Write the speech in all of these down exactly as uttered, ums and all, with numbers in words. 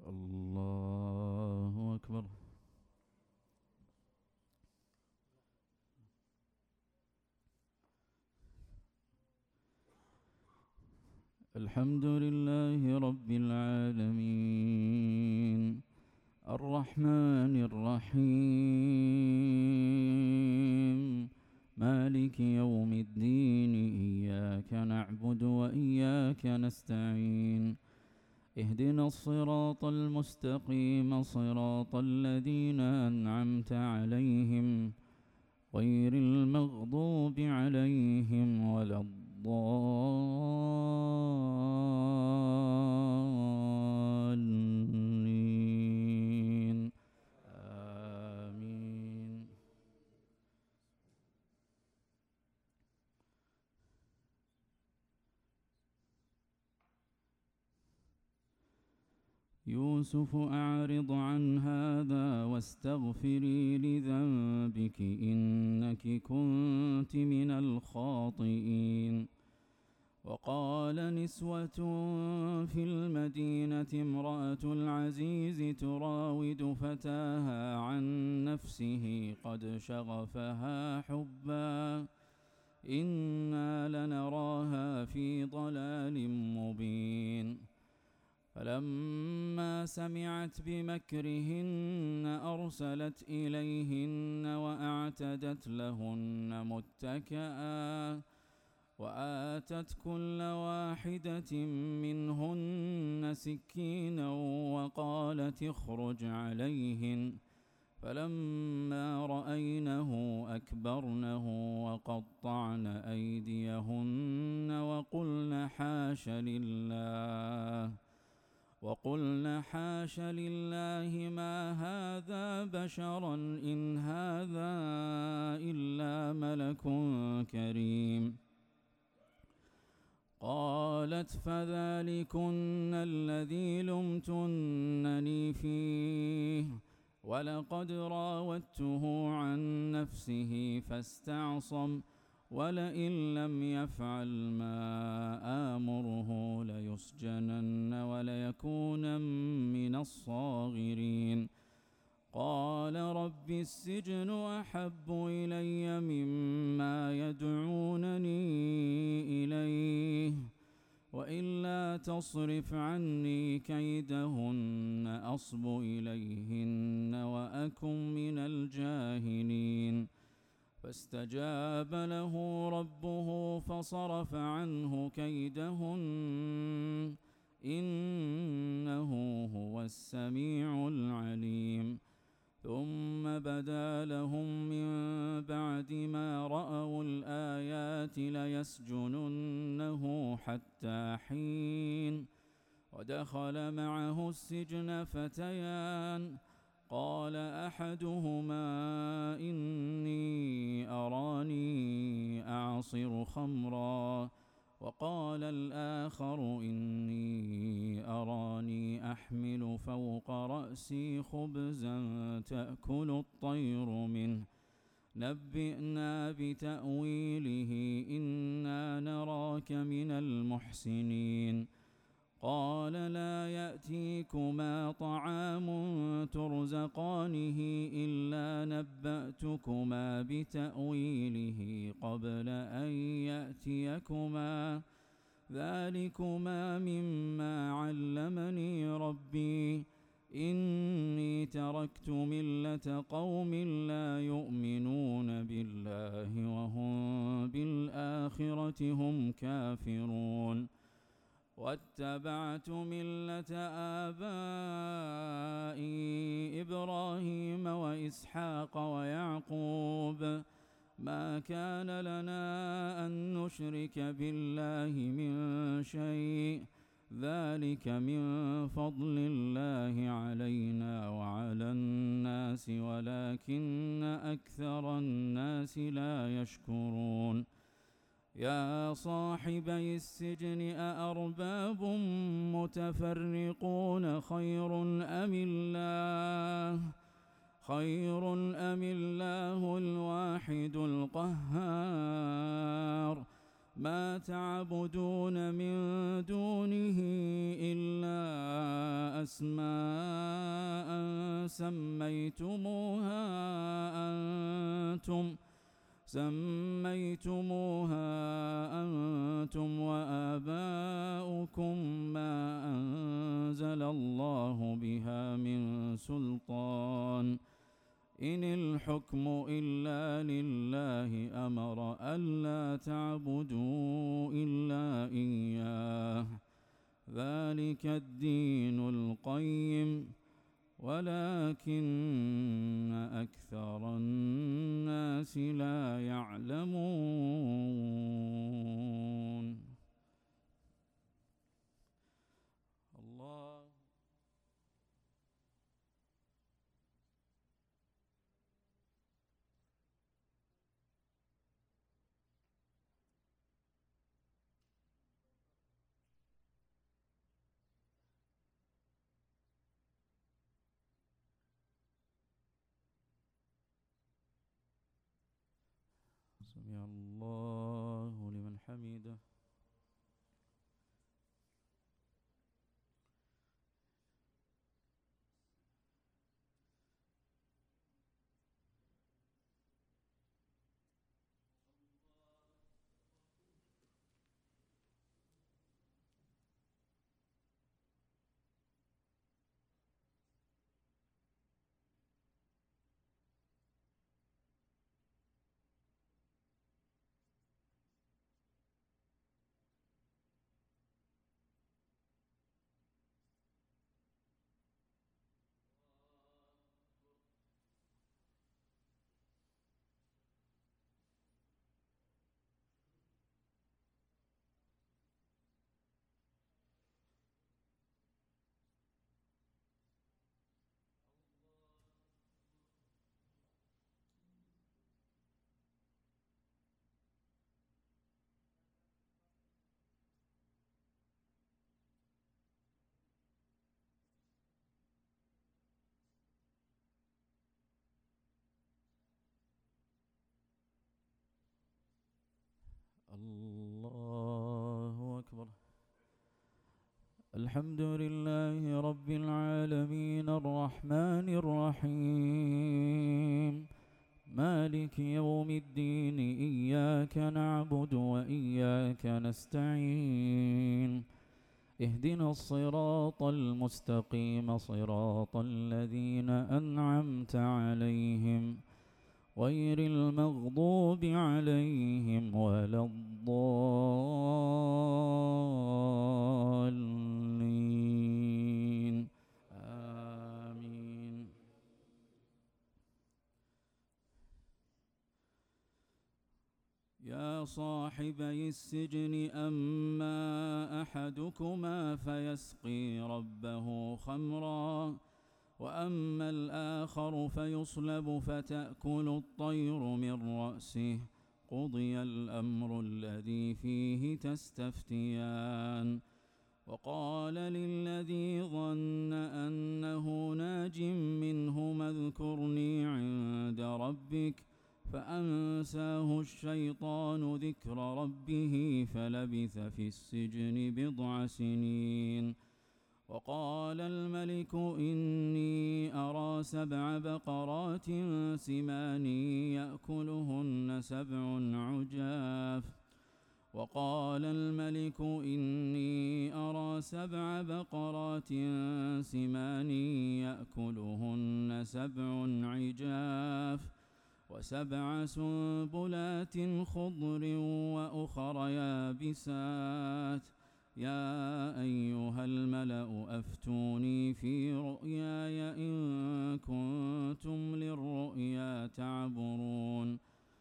الله أكبر. الحمد لله رب العالمين الرحمن الرحيم مالك يوم الدين، إياك نعبد وإياك نستعين، اهدنا الصراط المستقيم صراط الذين أنعمت عليهم غير المغضوب عليهم ولا الضالين آمين. يوسف أعرض عن هذا واستغفري لذنبك إنك كنت من الخاطئين. وقال نسوة في المدينة امرأة العزيز تراود فتاها عن نفسه قد شغفها حبا إنا لنراها في ضلال مبين. فلما سمعت بمكرهن أرسلت إليهن وأعتدت لهن متكئا وآتت كل واحدة منهن سكينا وقالت اخرج عليهن. فلما رأينه أكبرنه وقطعن أيديهن وقلن حاش لله وقلن حاش لله ما هذا بشرا إن هذا إلا ملك كريم. قالت فذلكن الذي لمتنني فيه ولقد راودته عن نفسه فاستعصم ولئن لم يفعل ما آمره ليسجنن وليكون من الصاغرين. قال رب السجن أحب إلي مما يدعونني إليه وإلا تصرف عني كيدهن أصب إليهن وأكن من الجاهلين. فاستجاب له ربه فصرف عنه كيدهن إنه هو السميع العليم. ثم بدا لهم من بعد ما رأوا الآيات ليسجننه حتى حين. ودخل معه السجن فتيان قال أحدهما إني أراني أعصر خمرا وقال الآخر إني أراني أحمل فوق رأسي خبزا تأكل الطير منه نبئنا بتأويله إنا نراك من المحسنين. قال لا يأتيكما طعام ترزقانه إلا نبأتكما بتأويله قبل أن يأتيكما ذلكما مما علمني ربي إني تركت ملة قوم لا يؤمنون بالله وهم بالآخرة هم كافرون. واتبعت ملة آبائي إبراهيم وإسحاق ويعقوب ما كان لنا أن نشرك بالله من شيء ذلك من فضل الله علينا وعلى الناس ولكن أكثر الناس لا يشكرون. يا صاحبي السجن أأرباب متفرقون خير أم الله خير أم الله الواحد القهار. ما تعبدون من دونه إلا أسماء سميتموها أنتم سميتموها أنتم وآباؤكم ما أنزل الله بها من سلطان إن الحكم إلا لله أمر ألا تعبدوا إلا إياه ذلك الدين القيم ولكن أكثر الناس لا يعلمون. الله سمع الله لمن حمده. الله أكبر. الحمد لله رب العالمين الرحمن الرحيم مالك يوم الدين إياك نعبد وإياك نستعين اهدنا الصراط المستقيم صراط الذين أنعمت عليهم غير المغضوب عليهم ولا الضالين آمين. يا صاحبي السجن أما أحدكما فيسقي ربه خمرا وأما الآخر فيصلب فتأكل الطير من رأسه قضي الأمر الذي فيه تستفتيان. وقال للذي ظن أنه ناج منهما اذكرني عند ربك فأنساه الشيطان ذكر ربه فلبث في السجن بضع سنين. وقال الملك إني أرى سبع بقرات سمان يأكلهن سبع عجاف وقال الملك إني أرى سبع بقرات سمان يأكلهن سبع عجاف وسبع سنبلات خضر وأخر يابسات يا أيها الملأ أفتوني في رؤياي إن كنتم للرؤيا تعبرون.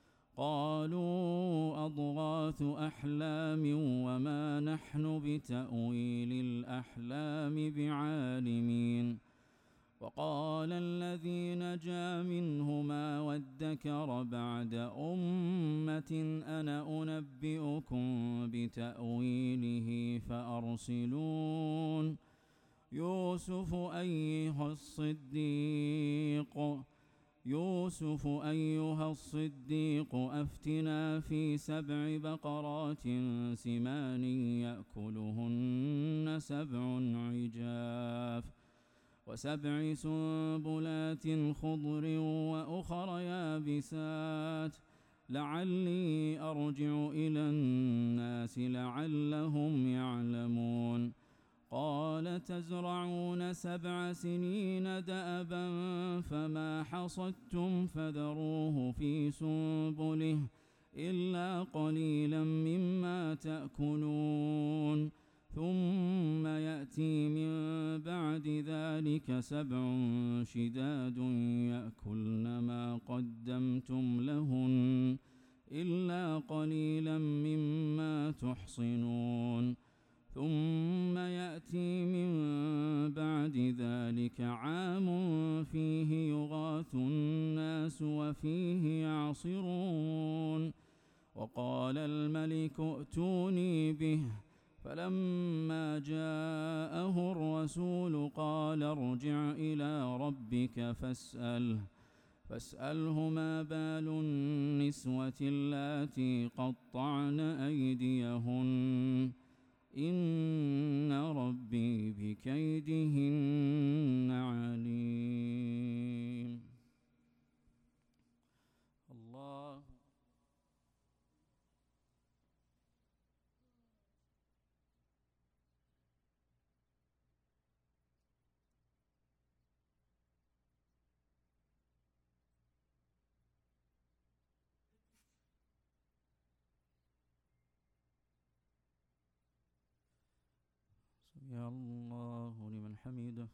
قالوا أضغاث أحلام وما نحن بتأويل الأحلام بعالمين. وقال الذي نجا منهما وادكر بعد أمة أنا أنبئكم بتأويله فأرسلون. يوسف أيها الصديق يوسف أيها الصديق أفتنا في سبع بقرات سمان يأكلهن سبع عجاف وسبع سنبلات خضر وأخر يابسات لعلي أرجع إلى الناس لعلهم يعلمون قال تزرعون سبع سنين دأبا فما حصدتم فذروه في سنبله إلا قليلا مما تأكلون ثم يأتي من بعد ذلك سبع شداد يأكلن ما قدمتم لهن إلا قليلا مما تحصنون ثم يأتي من بعد ذلك عام فيه يغاث الناس وفيه يعصرون وقال الملك ائتوني به فلما جاءه الرسول قال ارجع إلى ربك فاسأله فاسأله ما بال النسوة اللاتي قطعن أيديهن إن ربي بكيدهن عليم. الله يا الله لمن حمده.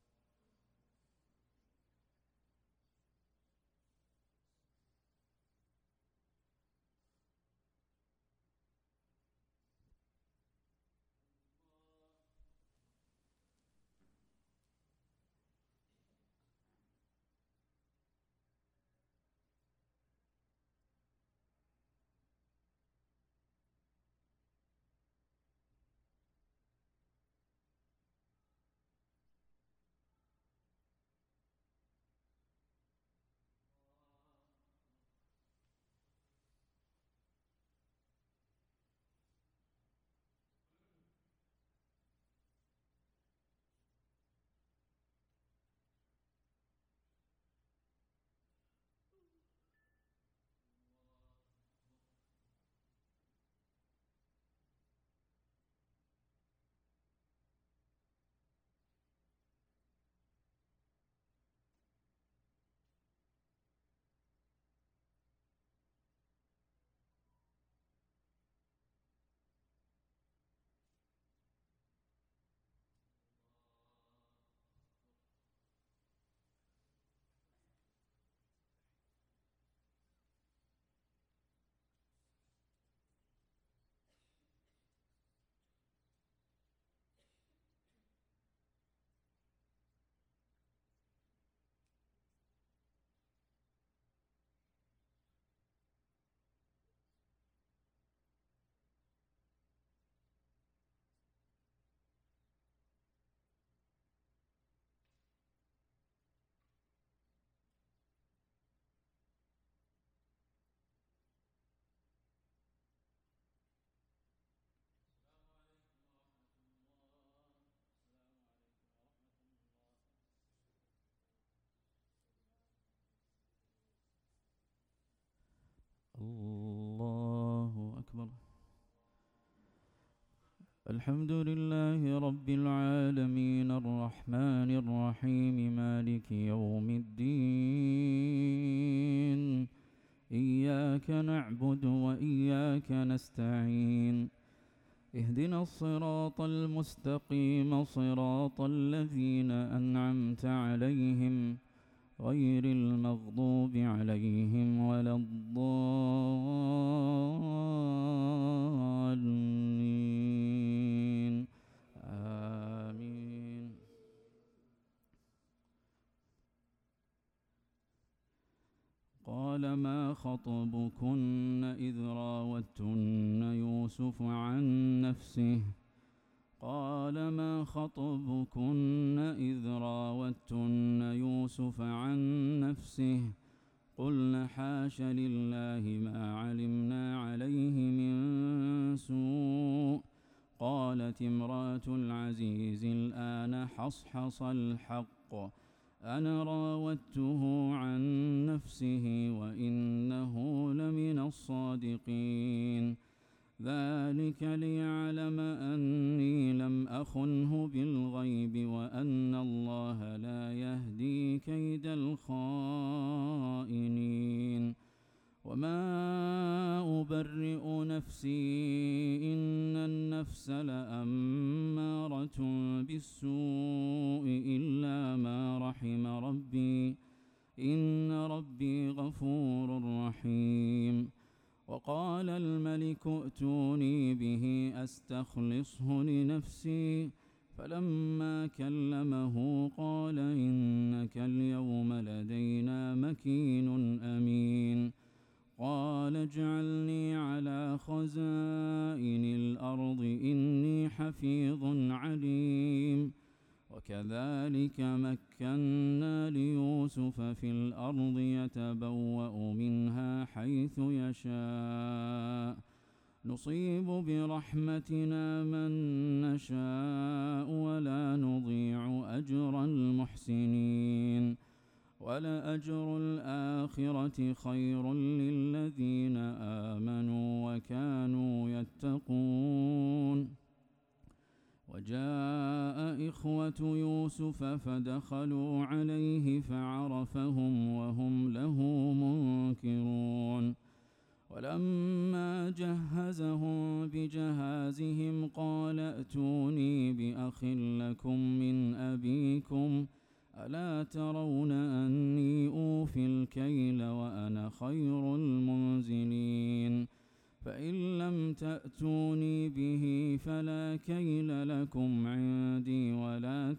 الله أكبر. الحمد لله رب العالمين الرحمن الرحيم مالك يوم الدين إياك نعبد وإياك نستعين اهدنا الصراط المستقيم صراط الذين أنعمت عليهم غير المغضوب عليهم ولا الضالين آمين. قال ما خطبكن إذ راوتن يوسف عن نفسه قال ما خطبكن إذ راوتن يوسف عن نفسه قلن حاش لله ما علمنا عليه من سوء قالت امرأة العزيز الآن حصحص الحق أنا راودته عن نفسه وإنه لمن الصادقين ذلك ليعلم أني لم أخنه بالغيب وأن الله لا يهدي كيد الخائنين وما أبرئ نفسي إن النفس لأمارة بالسوء إلا ما رحم ربي إن ربي غفور رحيم وقال الملك ائتوني به أستخلصه لنفسي فلما كلمه قال إنك اليوم لدينا مكين أمين قال اجعلني على خزائن الأرض إني حفيظ عليم وكذلك مكنا ليوسف في الأرض يتبوأ منها حيث يشاء نصيب برحمتنا من نشاء ولا نضيع أجر المحسنين ولأجر الآخرة خير للذين آمنوا وكانوا يتقون وجاء إخوة يوسف فدخلوا عليه فعرفهم وهم له منكرون ولما جهزهم بجهازهم قال ائتوني بأخ لكم من أبيكم ألا ترون أني أوفي الكيل وأنا خير المنزلين فإن لم تأتوني به فلا كيل لكم عندي ولا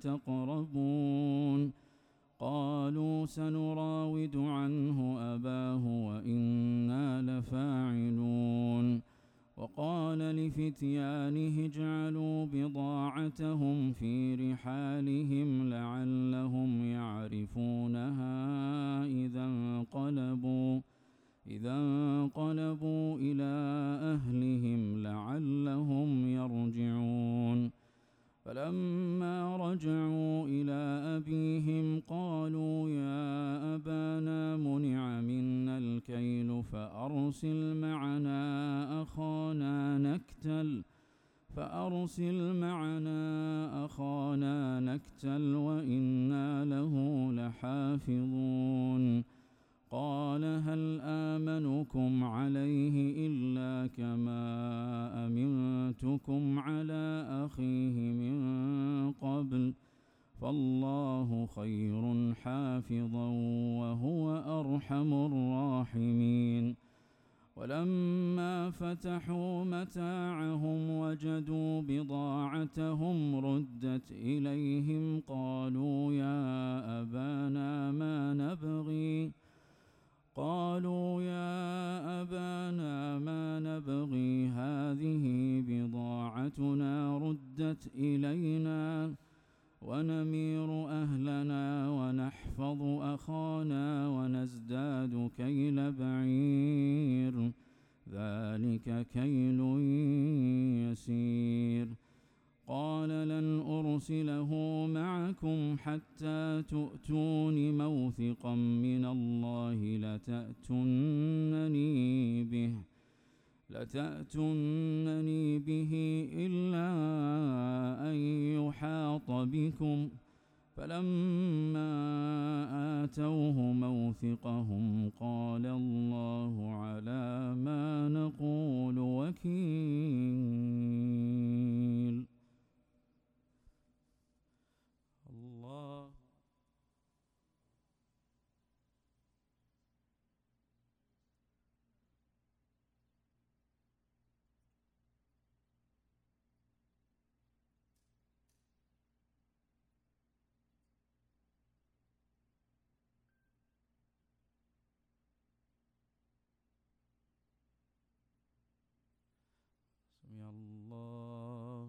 تقربون قالوا سنراود عنه أباه وإنا لفاعلون وقال لفتيانه اجعلوا بضاعتهم في رحالهم لعلهم يعرفونها إذا انقلبوا إذا انقلبوا إلى أهلهم لعلهم يرجعون فلما رجعوا إلى أبيهم قالوا يا أبانا منع منا الكيل فأرسل معنا أخانا نكتل فأرسل معنا أخانا نكتل وإنا له لحافظون قال هل آمنكم عليه إلا كما أمنتكم على أخيه من قبل فالله خير حافظا وهو أرحم الراحمين ولما فتحوا متاعهم وجدوا بضاعتهم ردت إليهم قالوا يا أبانا ما نبغي قالوا يا أبانا ما نبغي هذه بضاعتنا ردت إلينا ونمير أهلنا ونحفظ أخانا ونزداد كيل بعير ذلك كيل يسير قال لن أرسله معكم حتى تؤتون موثقا من الله لتأتونني به لتأتونني به إلا أن يحاط بكم فلما آتوه موثقهم قال الله على ما نقول وكيل الله سمع الله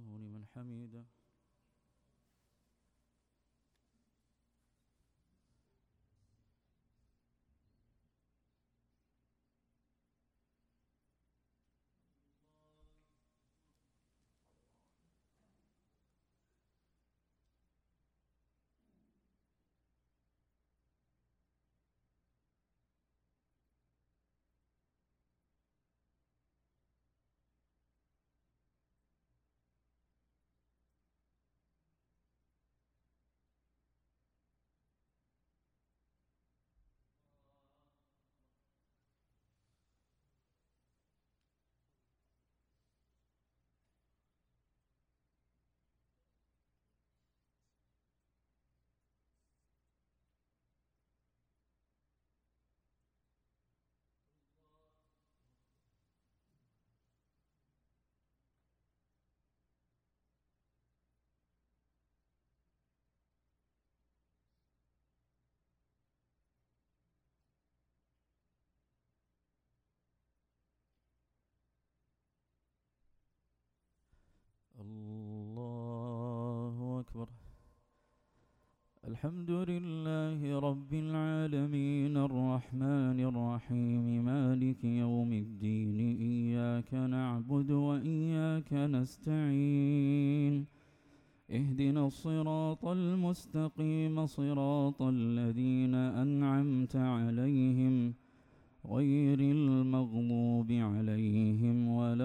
الحمد لله رب العالمين الرحمن الرحيم مالك يوم الدين إياك نعبد وإياك نستعين اهدنا الصراط المستقيم صراط الذين أنعمت عليهم غير المغضوب عليهم ولا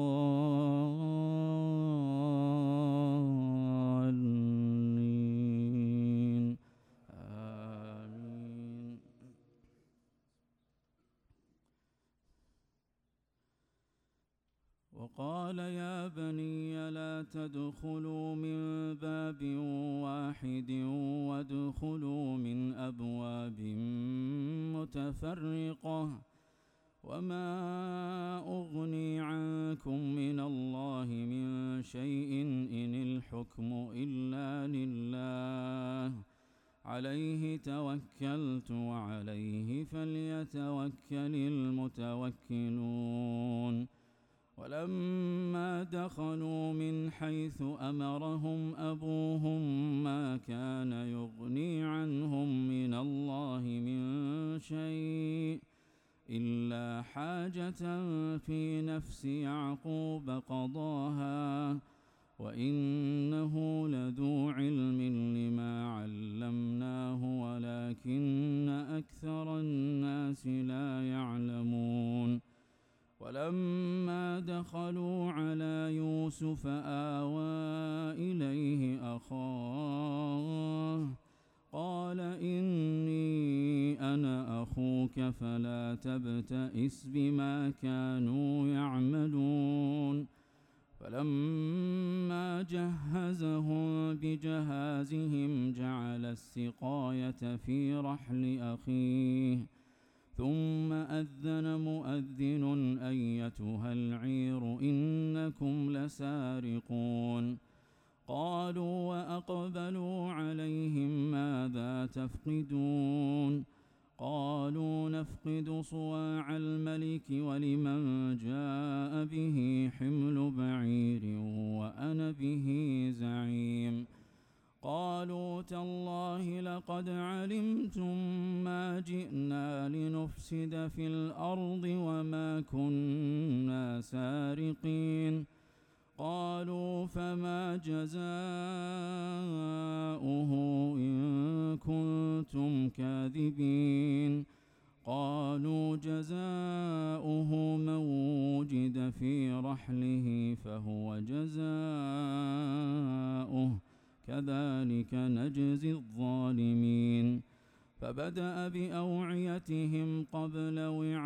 الضالين آمين. وقال يا بني لا تدخلوا من باب واحد وادخلوا من أبواب متفرقة وما أغني عنكم من الله من شيء إن الحكم إلا لله عليه توكلت وعليه فليتوكل المتوكلون. ولما دخلوا من حيث أمرهم أبوهم ما كان يغني عنهم من الله من شيء إلا حاجة في نفس يعقوب قضاها وإنه لذو علم لما علمناه ولكن أكثر الناس لا يعلمون. ولما دخلوا على يوسف آوى إليه أخاه قال إني أنا أخوك فلا تبتئس بما كانوا يعملون. فلما جهزهم بجهازهم جعل السقاية في رحل أخيه ثم أذن مؤذن أيتها العير إنكم لسارقون. قالوا وأقبلوا عليهم ماذا تفقدون قالوا نفقد صواع الملك ولمن جاء به حمل بعير وأنا به زعيم. قالوا تالله لقد علمتم ما جئنا لنفسد في الأرض وما كنا سارقين. قالوا فما جزاؤه إن كنتم كاذبين. قالوا جزاؤه من وجد في رحله فهو جزاؤه كذلك نجزي الظالمين. فبدأ بأوعيتهم قبل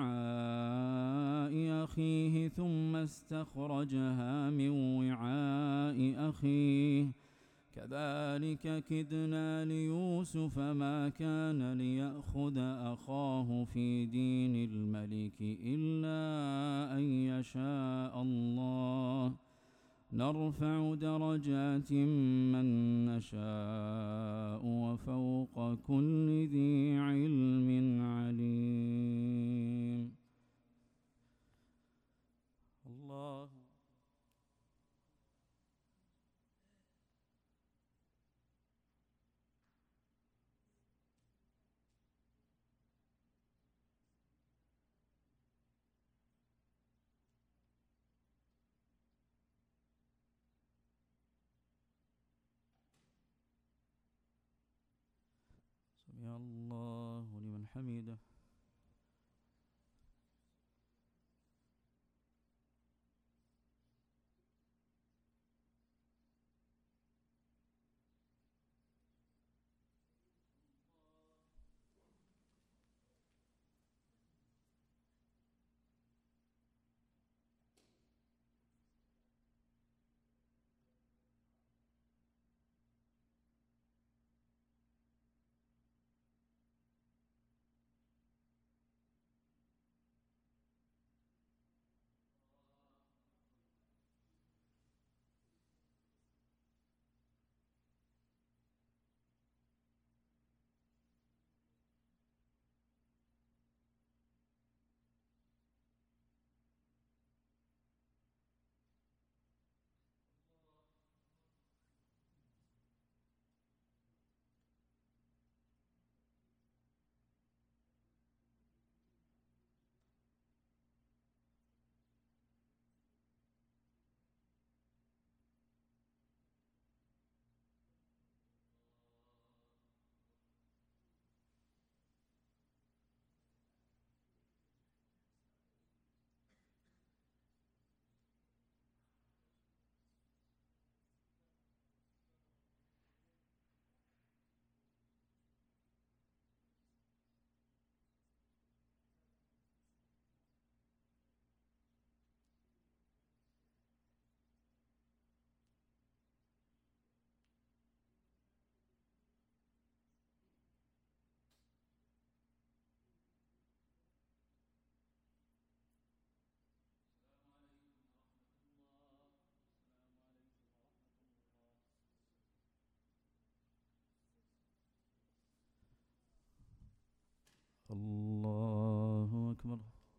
وعاء أخيه ثم استخرجها من وعاء أخيه كذلك كدنا ليوسف ما كان ليأخذ أخاه في دين الملك إلا أن يشاء الله نرفع درجات من نشاء وفوق كل ذي علم عليم. الله الله أكبر.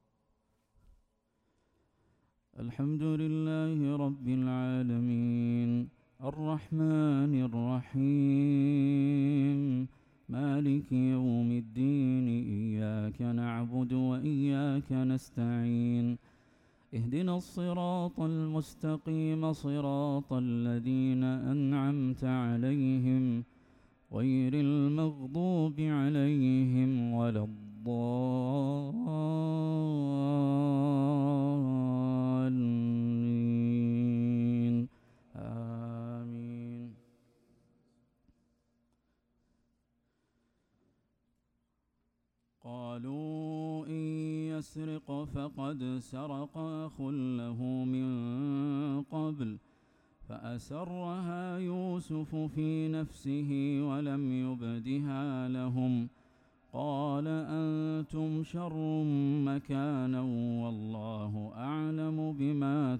الحمد لله رب العالمين الرحمن الرحيم مالك يوم الدين إياك نعبد وإياك نستعين اهدنا الصراط المستقيم صراط الذين أنعمت عليهم غير المغضوب عليهم ولا الضالين آمين. قالوا إن يسرق فقد سرق أخ له من قبل فأسرها يوسف في نفسه ولم يبدها لهم قال أنتم شر مكانا والله أعلم بما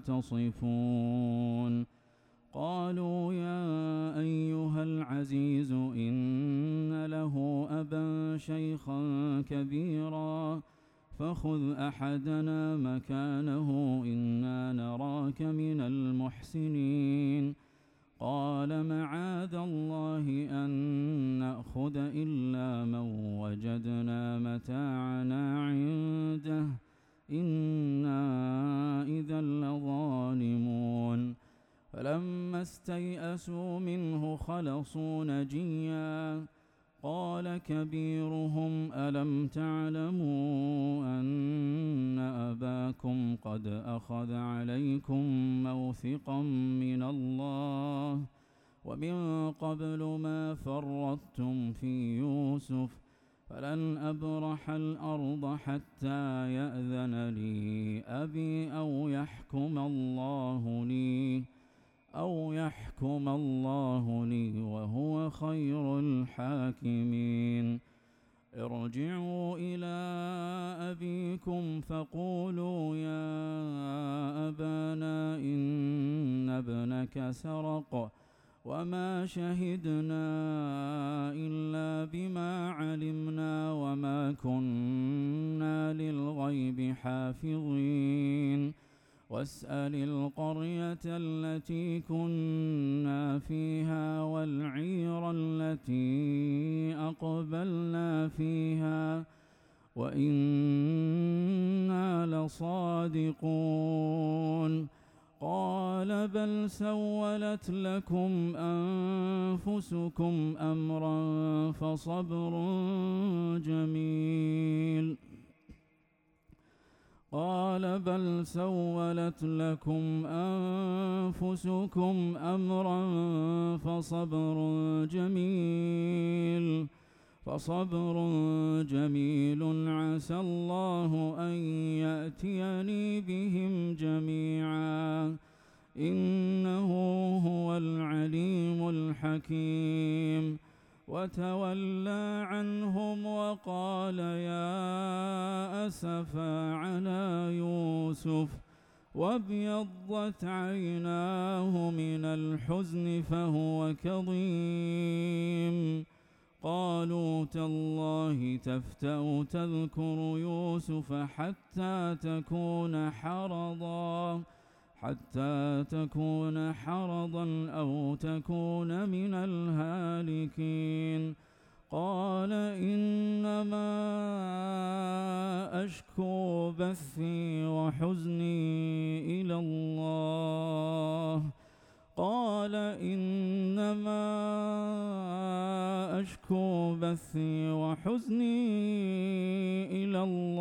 تصفون. قالوا يا أيها العزيز إن له أبا شيخا كبيرا فخذ أحدنا مكانه إنا نراك من المحسنين. قال معاذ الله أن نأخذ إلا من وجدنا متاعنا عنده إنا إذا لظالمون. فلما استيئسوا منه خلصوا نجيا قال كبيرهم ألم تعلموا أن أباكم قد أخذ عليكم موثقا من الله ومن قبل ما فرطتم في يوسف فلن أبرح الأرض حتى يأذن لي أبي أو يحكم الله لي أو يحكم الله لي وهو خير الحاكمين. ارجعوا إلى أبيكم فقولوا يا أبانا إن ابنك سرق وما شهدنا إلا بما علمنا وما كنا للغيب حافظين. واسأل القرية التي كنا فيها والعير التي أقبلنا فيها وإنا لصادقون. قال بل سولت لكم أنفسكم أمرا فصبر جميل قال بل سولت لكم أنفسكم أمرا فصبر جميل فصبر جميل عسى الله أن يأتيني بهم جميعا إنه هو العليم الحكيم. وتولى عنهم وقال يا أسفا على يوسف وابيضت عيناه من الحزن فهو كظيم. قالوا تالله تفتأ تذكر يوسف حتى تكون حرضا حتى تكون حرضا أو تكون من الهالكين. قال إنما أشكو بثي وحزني إلى الله قال إنما أشكو بثي وحزني إلى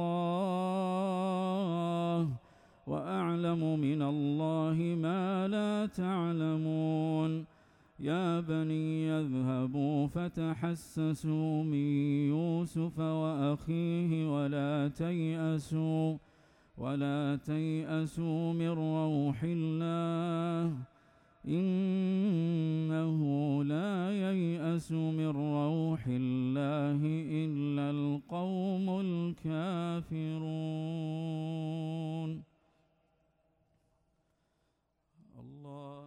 الله وأعلم من الله ما لا تعلمون. يا بني يذهبوا فتحسسوا من يوسف وأخيه ولا تيأسوا ولا تيأسوا من روح الله إنه لا ييأس من روح الله إلا القوم الكافرون. الله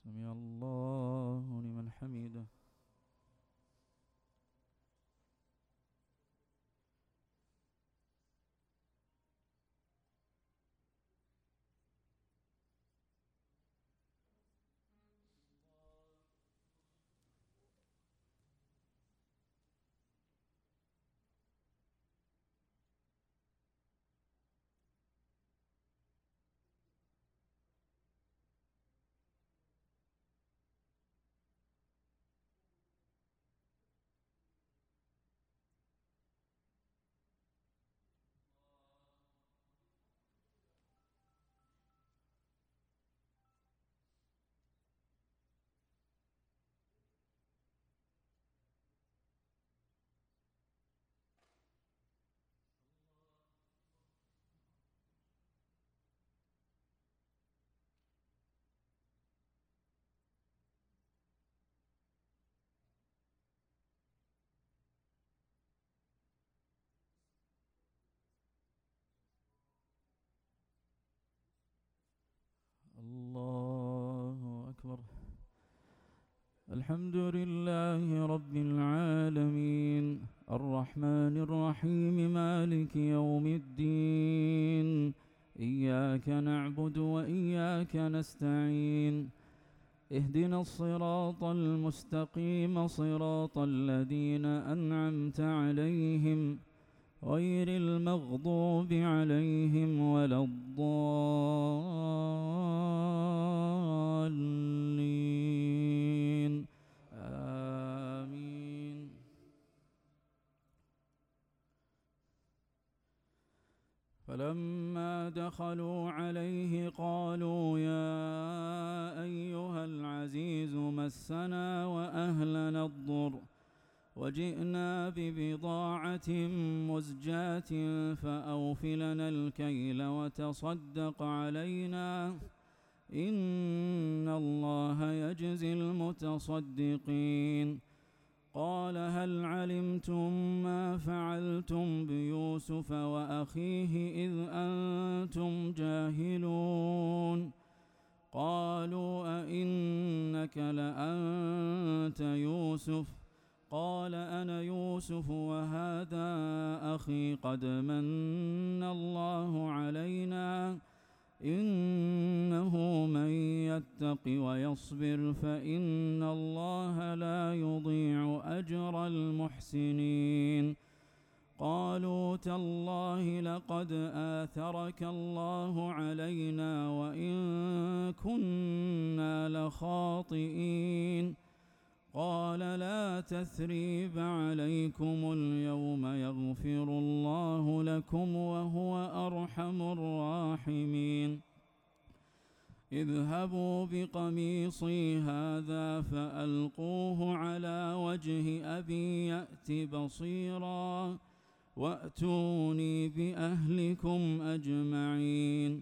سمع الله لمن حمده. الله أكبر. الحمد لله رب العالمين الرحمن الرحيم مالك يوم الدين، إياك نعبد وإياك نستعين، اهدنا الصراط المستقيم صراط الذين أنعمت عليهم غير المغضوب عليهم ولا الضالين، آمين. فلما دخلوا عليه قالوا يا أيها العزيز مسنا وأهلنا الضر وجئنا ببضاعة مزجاة فأوف لنا الكيل وتصدق علينا إن الله يجزي المتصدقين. قال هل علمتم ما فعلتم بيوسف وأخيه إذ أنتم جاهلون؟ قالوا أئنك لأنت يوسف؟ قال أنا يوسف وهذا أخي قد من الله علينا إنه من يتق ويصبر فإن الله لا يضيع أجر المحسنين. قالوا تالله لقد آثرك الله علينا وإن كنا لخاطئين. قال لا تثريب عليكم اليوم يغفر الله لكم وهو أرحم الراحمين. اذهبوا بقميصي هذا فألقوه على وجه أبي يأت بصيرا وأتوني بأهلكم أجمعين.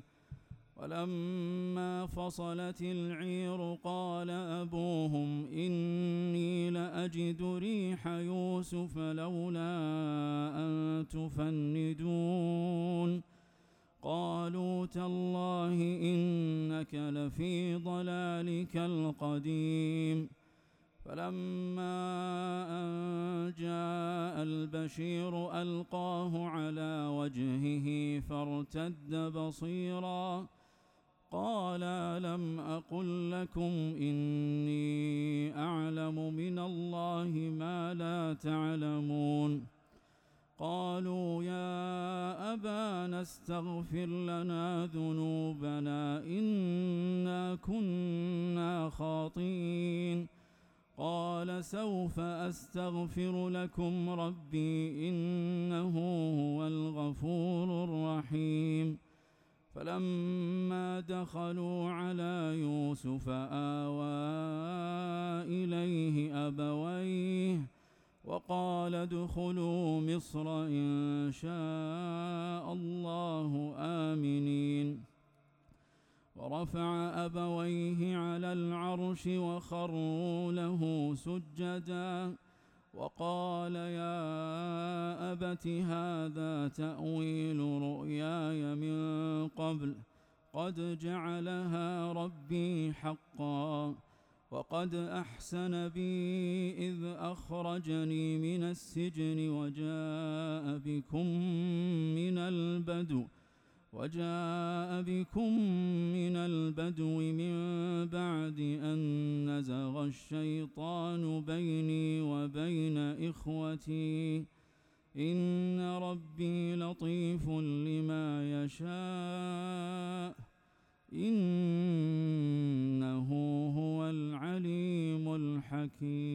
ولما فصلت العير قال أبوهم إني لأجد ريح يوسف لولا أن تفندون. قالوا تالله إنك لفي ضلالك القديم. فلما أن جاء البشير ألقاه على وجهه فارتد بصيرا قال لم أقل لكم إني أعلم من الله ما لا تعلمون. قالوا يا أبانا استغفر لنا ذنوبنا إنا كنا خاطئين. قال سوف أستغفر لكم ربي إنه هو الغفور الرحيم. فلما دخلوا على يوسف آوى إليه أبويه وقال ادخلوا مصر إن شاء الله آمنين. ورفع أبويه على العرش وخروا له سجدا وقال يا أبت هذا تأويل رؤياي من قبل قد جعلها ربي حقا وقد أحسن بي إذ أخرجني من السجن وجاء بكم من البدو وجاء بكم من البدو من بعد أن نزغ الشيطان بيني وبين إخوتي إن ربي لطيف لما يشاء إنه هو العليم الحكيم.